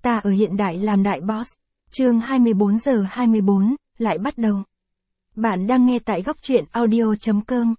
Ta ở hiện đại làm đại boss. Chương 24:24, lại bắt đầu. Bạn đang nghe tại góc truyện audio.com.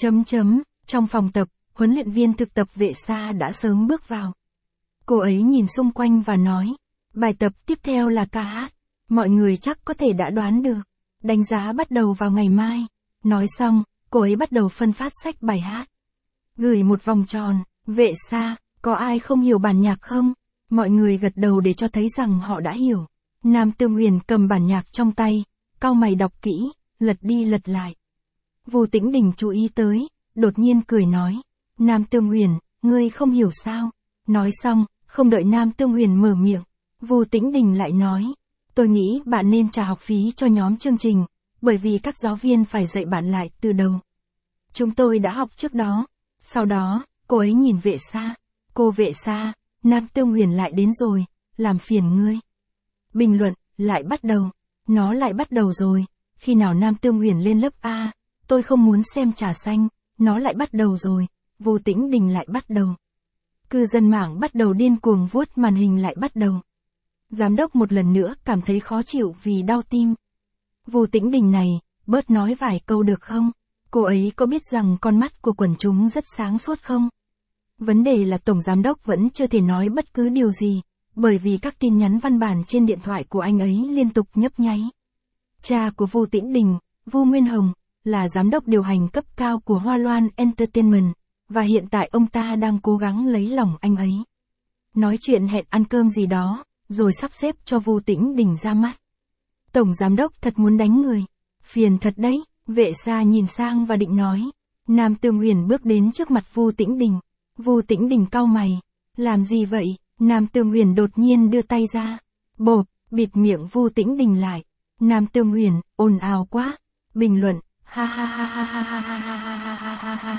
Trong phòng tập, huấn luyện viên thực tập Vệ Sa đã sớm bước vào. Cô ấy nhìn xung quanh và nói, bài tập tiếp theo là ca hát. Mọi người chắc có thể đã đoán được. Đánh giá bắt đầu vào ngày mai. Nói xong, cô ấy bắt đầu phân phát sách bài hát. Gửi một vòng tròn, Vệ Sa, có ai không hiểu bản nhạc không? Mọi người gật đầu để cho thấy rằng họ đã hiểu. Nam Tương Huyền cầm bản nhạc trong tay, cau mày đọc kỹ, lật đi lật lại. Vu Tĩnh Đình chú ý tới, đột nhiên cười nói, Nam Tương Huyền, ngươi không hiểu sao? Nói xong, không đợi Nam Tương Huyền mở miệng, Vu Tĩnh Đình lại nói, tôi nghĩ bạn nên trả học phí cho nhóm chương trình, bởi vì các giáo viên phải dạy bạn lại từ đầu. Chúng tôi đã học trước đó. Sau đó, cô ấy nhìn Vệ Sa. Cô Vệ Sa, Nam Tương Huyền lại đến rồi, làm phiền ngươi. Bình luận, lại bắt đầu. Nó lại bắt đầu rồi. Khi nào Nam Tương Huyền lên lớp A, tôi không muốn xem trà xanh, nó lại bắt đầu rồi. Vu Tĩnh Đình lại bắt đầu. Cư dân mạng bắt đầu điên cuồng vuốt màn hình lại bắt đầu. Giám đốc một lần nữa cảm thấy khó chịu vì đau tim. Vu Tĩnh Đình này, bớt nói vài câu được không? Cô ấy có biết rằng con mắt của quần chúng rất sáng suốt không? Vấn đề là Tổng Giám đốc vẫn chưa thể nói bất cứ điều gì, bởi vì các tin nhắn văn bản trên điện thoại của anh ấy liên tục nhấp nháy. Cha của Vu Tĩnh Đình, Vu Nguyên Hồng, là giám đốc điều hành cấp cao của Hoa Loan Entertainment, và hiện tại ông ta đang cố gắng lấy lòng anh ấy. Nói chuyện hẹn ăn cơm gì đó, rồi sắp xếp cho Vu Tĩnh Đình ra mắt. Tổng Giám đốc thật muốn đánh người. Phiền thật đấy. Vệ Sa nhìn sang và định nói. Nam Tương Huyền bước đến trước mặt Vu Tĩnh Đình. Vu Tĩnh Đình cau mày. Làm gì vậy? Nam Tương Huyền đột nhiên đưa tay ra. Bộp, bịt miệng Vu Tĩnh Đình lại. Nam Tương Huyền, ồn ào quá. Bình luận. Ha ha ha ha ha ha ha ha ha ha ha ha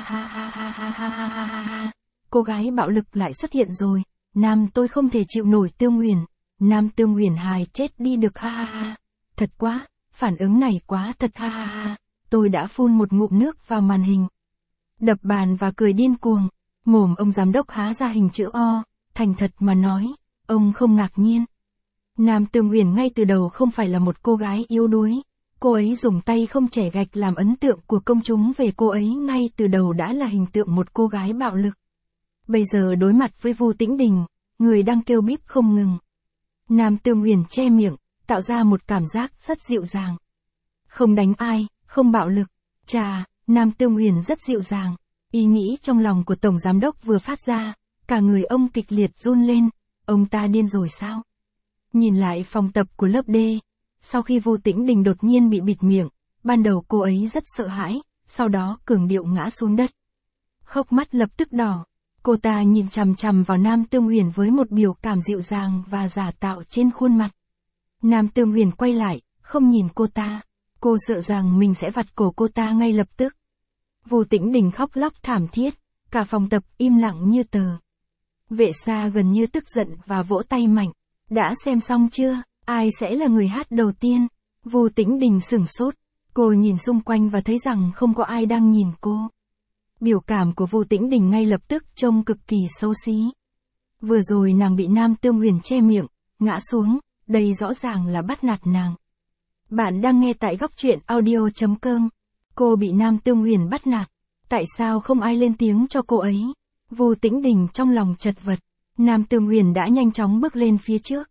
ha ha ha. Cô gái bạo lực lại xuất hiện rồi. Nam tôi không thể chịu nổi Tương Huyền. Nam Tương Huyền hài chết đi được ha ha ha. Thật quá. Phản ứng này quá thật ha ha ha, tôi đã phun một ngụm nước vào màn hình. Đập bàn và cười điên cuồng, mồm ông giám đốc há ra hình chữ O, thành thật mà nói, ông không ngạc nhiên. Nam Tương Huyền ngay từ đầu không phải là một cô gái yếu đuối, cô ấy dùng tay không chẻ gạch làm ấn tượng của công chúng về cô ấy ngay từ đầu đã là hình tượng một cô gái bạo lực. Bây giờ đối mặt với Vu Tĩnh Đình, người đang kêu bíp không ngừng. Nam Tương Huyền che miệng, tạo ra một cảm giác rất dịu dàng. Không đánh ai, không bạo lực. Chà, Nam Tương Huyền rất dịu dàng. Ý nghĩ trong lòng của Tổng Giám đốc vừa phát ra, cả người ông kịch liệt run lên. Ông ta điên rồi sao? Nhìn lại phòng tập của lớp D, sau khi Vu Tĩnh Đình đột nhiên bị bịt miệng, ban đầu cô ấy rất sợ hãi, sau đó cường điệu ngã xuống đất. Hốc mắt lập tức đỏ. Cô ta nhìn chằm chằm vào Nam Tương Huyền với một biểu cảm dịu dàng và giả tạo trên khuôn mặt. Nam Tương Huyền quay lại, không nhìn cô ta. Cô sợ rằng mình sẽ vặt cổ cô ta ngay lập tức. Vu Tĩnh Đình khóc lóc thảm thiết, cả phòng tập im lặng như tờ. Vệ Sa gần như tức giận và vỗ tay mạnh. Đã xem xong chưa? Ai sẽ là người hát đầu tiên? Vu Tĩnh Đình sửng sốt. Cô nhìn xung quanh và thấy rằng không có ai đang nhìn cô. Biểu cảm của Vu Tĩnh Đình ngay lập tức trông cực kỳ xấu xí. Vừa rồi nàng bị Nam Tương Huyền che miệng, ngã xuống. Đây rõ ràng là bắt nạt nàng. Bạn đang nghe tại góc truyện audio.com. Cô bị Nam Tương Huyền bắt nạt. Tại sao không ai lên tiếng cho cô ấy? Vu Tĩnh Đình trong lòng chật vật. Nam Tương Huyền đã nhanh chóng bước lên phía trước.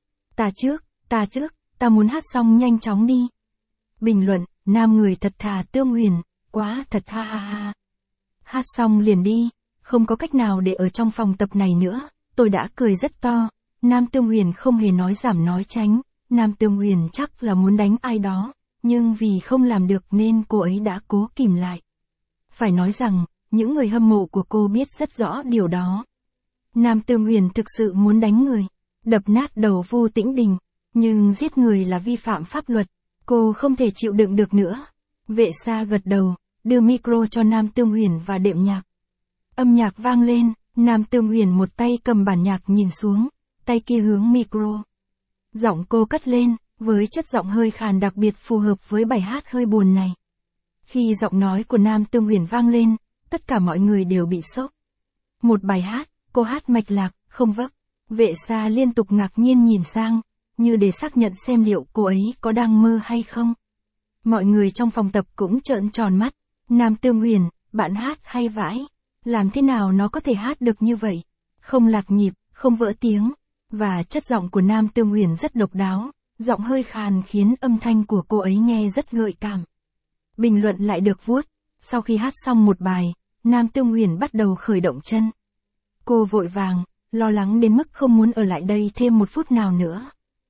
Ta trước, ta muốn hát xong nhanh chóng đi. Bình luận, Nam người thật thà Tương Huyền, quá thật ha ha ha. Hát xong liền đi, không có cách nào để ở trong phòng tập này nữa, tôi đã cười rất to. Nam Tương Huyền không hề nói giảm nói tránh, Nam Tương Huyền chắc là muốn đánh ai đó, nhưng vì không làm được nên cô ấy đã cố kìm lại. Phải nói rằng, những người hâm mộ của cô biết rất rõ điều đó. Nam Tương Huyền thực sự muốn đánh người, đập nát đầu Vu Tĩnh Đình, nhưng giết người là vi phạm pháp luật, cô không thể chịu đựng được nữa. Vệ Sa gật đầu, đưa micro cho Nam Tương Huyền và đệm nhạc. Âm nhạc vang lên, Nam Tương Huyền một tay cầm bản nhạc nhìn xuống. Tay kia hướng micro. Giọng cô cất lên, với chất giọng hơi khàn đặc biệt phù hợp với bài hát hơi buồn này. Khi giọng nói của Nam Tương Huyền vang lên, tất cả mọi người đều bị sốc. Một bài hát, cô hát mạch lạc, không vấp. Vệ Sa liên tục ngạc nhiên nhìn sang, như để xác nhận xem liệu cô ấy có đang mơ hay không. Mọi người trong phòng tập cũng trợn tròn mắt. Nam Tương Huyền, bạn hát hay vãi. Làm thế nào nó có thể hát được như vậy? Không lạc nhịp, không vỡ tiếng. Và chất giọng của Nam Tương Huyền rất độc đáo, giọng hơi khàn khiến âm thanh của cô ấy nghe rất gợi cảm. Bình luận lại được vuốt. Sau khi hát xong một bài, Nam Tương Huyền bắt đầu khởi động chân. Cô vội vàng, lo lắng đến mức không muốn ở lại đây thêm một phút nào nữa.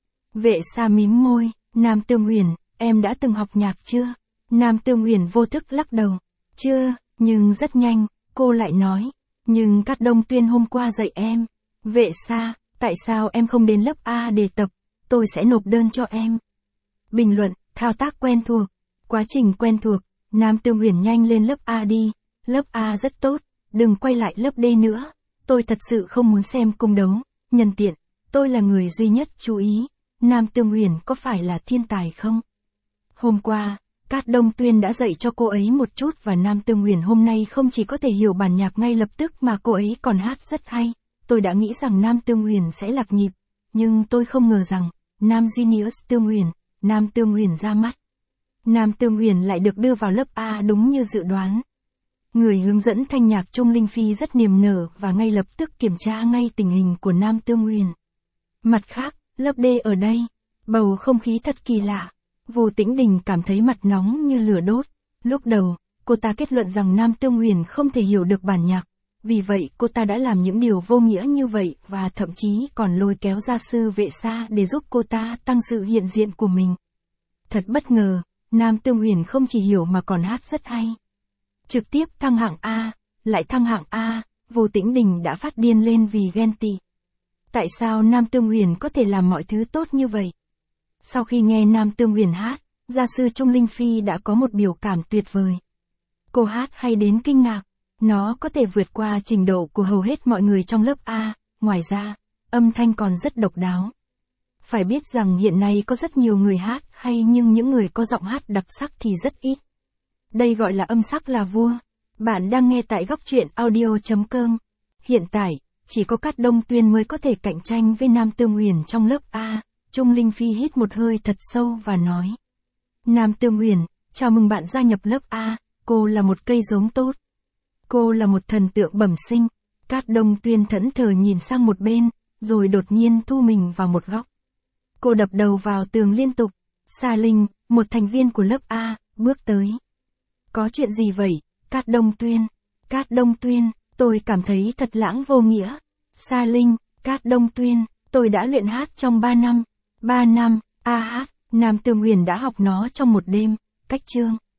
Vệ Sa mím môi, Nam Tương Huyền, em đã từng học nhạc chưa? Nam Tương Huyền vô thức lắc đầu. Chưa, nhưng rất nhanh, cô lại nói. Nhưng Cát Đông Tuyên hôm qua dạy em. Vệ Sa, tại sao em không đến lớp A để tập? Tôi sẽ nộp đơn cho em. Bình luận, thao tác quen thuộc. Quá trình quen thuộc, Nam Tương Huyền nhanh lên lớp A đi. Lớp A rất tốt, đừng quay lại lớp D nữa. Tôi thật sự không muốn xem cung đấu. Nhân tiện, tôi là người duy nhất chú ý. Nam Tương Huyền có phải là thiên tài không? Hôm qua, Cát Đông Tuyên đã dạy cho cô ấy một chút và Nam Tương Huyền hôm nay không chỉ có thể hiểu bản nhạc ngay lập tức mà cô ấy còn hát rất hay. Tôi đã nghĩ rằng Nam Tương Huyền sẽ lạc nhịp, nhưng tôi không ngờ rằng, Nam Genius Tương Huyền, Nam Tương Huyền ra mắt. Nam Tương Huyền lại được đưa vào lớp A đúng như dự đoán. Người hướng dẫn thanh nhạc Trung Linh Phi rất niềm nở và ngay lập tức kiểm tra ngay tình hình của Nam Tương Huyền. Mặt khác, lớp D ở đây, bầu không khí thật kỳ lạ. Vô Tĩnh Đình cảm thấy mặt nóng như lửa đốt. Lúc đầu, cô ta kết luận rằng Nam Tương Huyền không thể hiểu được bản nhạc. Vì vậy cô ta đã làm những điều vô nghĩa như vậy và thậm chí còn lôi kéo gia sư Vệ Sa để giúp cô ta tăng sự hiện diện của mình. Thật bất ngờ, Nam Tương Huyền không chỉ hiểu mà còn hát rất hay. Trực tiếp thăng hạng A, lại thăng hạng A, Vô Tĩnh Đình đã phát điên lên vì ghen tị. Tại sao Nam Tương Huyền có thể làm mọi thứ tốt như vậy? Sau khi nghe Nam Tương Huyền hát, gia sư Trung Linh Phi đã có một biểu cảm tuyệt vời. Cô hát hay đến kinh ngạc, nó có thể vượt qua trình độ của hầu hết mọi người trong lớp A, ngoài ra, âm thanh còn rất độc đáo. Phải biết rằng hiện nay có rất nhiều người hát hay nhưng những người có giọng hát đặc sắc thì rất ít. Đây gọi là âm sắc là vua. Bạn đang nghe tại góc truyện audio.com. Hiện tại, chỉ có Cát Đông Tuyên mới có thể cạnh tranh với Nam Tương Huyền trong lớp A. Trung Linh Phi hít một hơi thật sâu và nói. Nam Tương Huyền, chào mừng bạn gia nhập lớp A, cô là một cây giống tốt. Cô là một thần tượng bẩm sinh. Cát Đông Tuyên thẫn thờ nhìn sang một bên, rồi đột nhiên thu mình vào một góc. Cô đập đầu vào tường liên tục. Sa Linh, một thành viên của lớp A, bước tới. Có chuyện gì vậy, Cát Đông Tuyên? Cát Đông Tuyên, tôi cảm thấy thật lãng vô nghĩa. Sa Linh, Cát Đông Tuyên, tôi đã luyện hát trong 3 năm. 3 năm, hát, Nam Tương Huyền đã học nó trong một đêm, cách chương.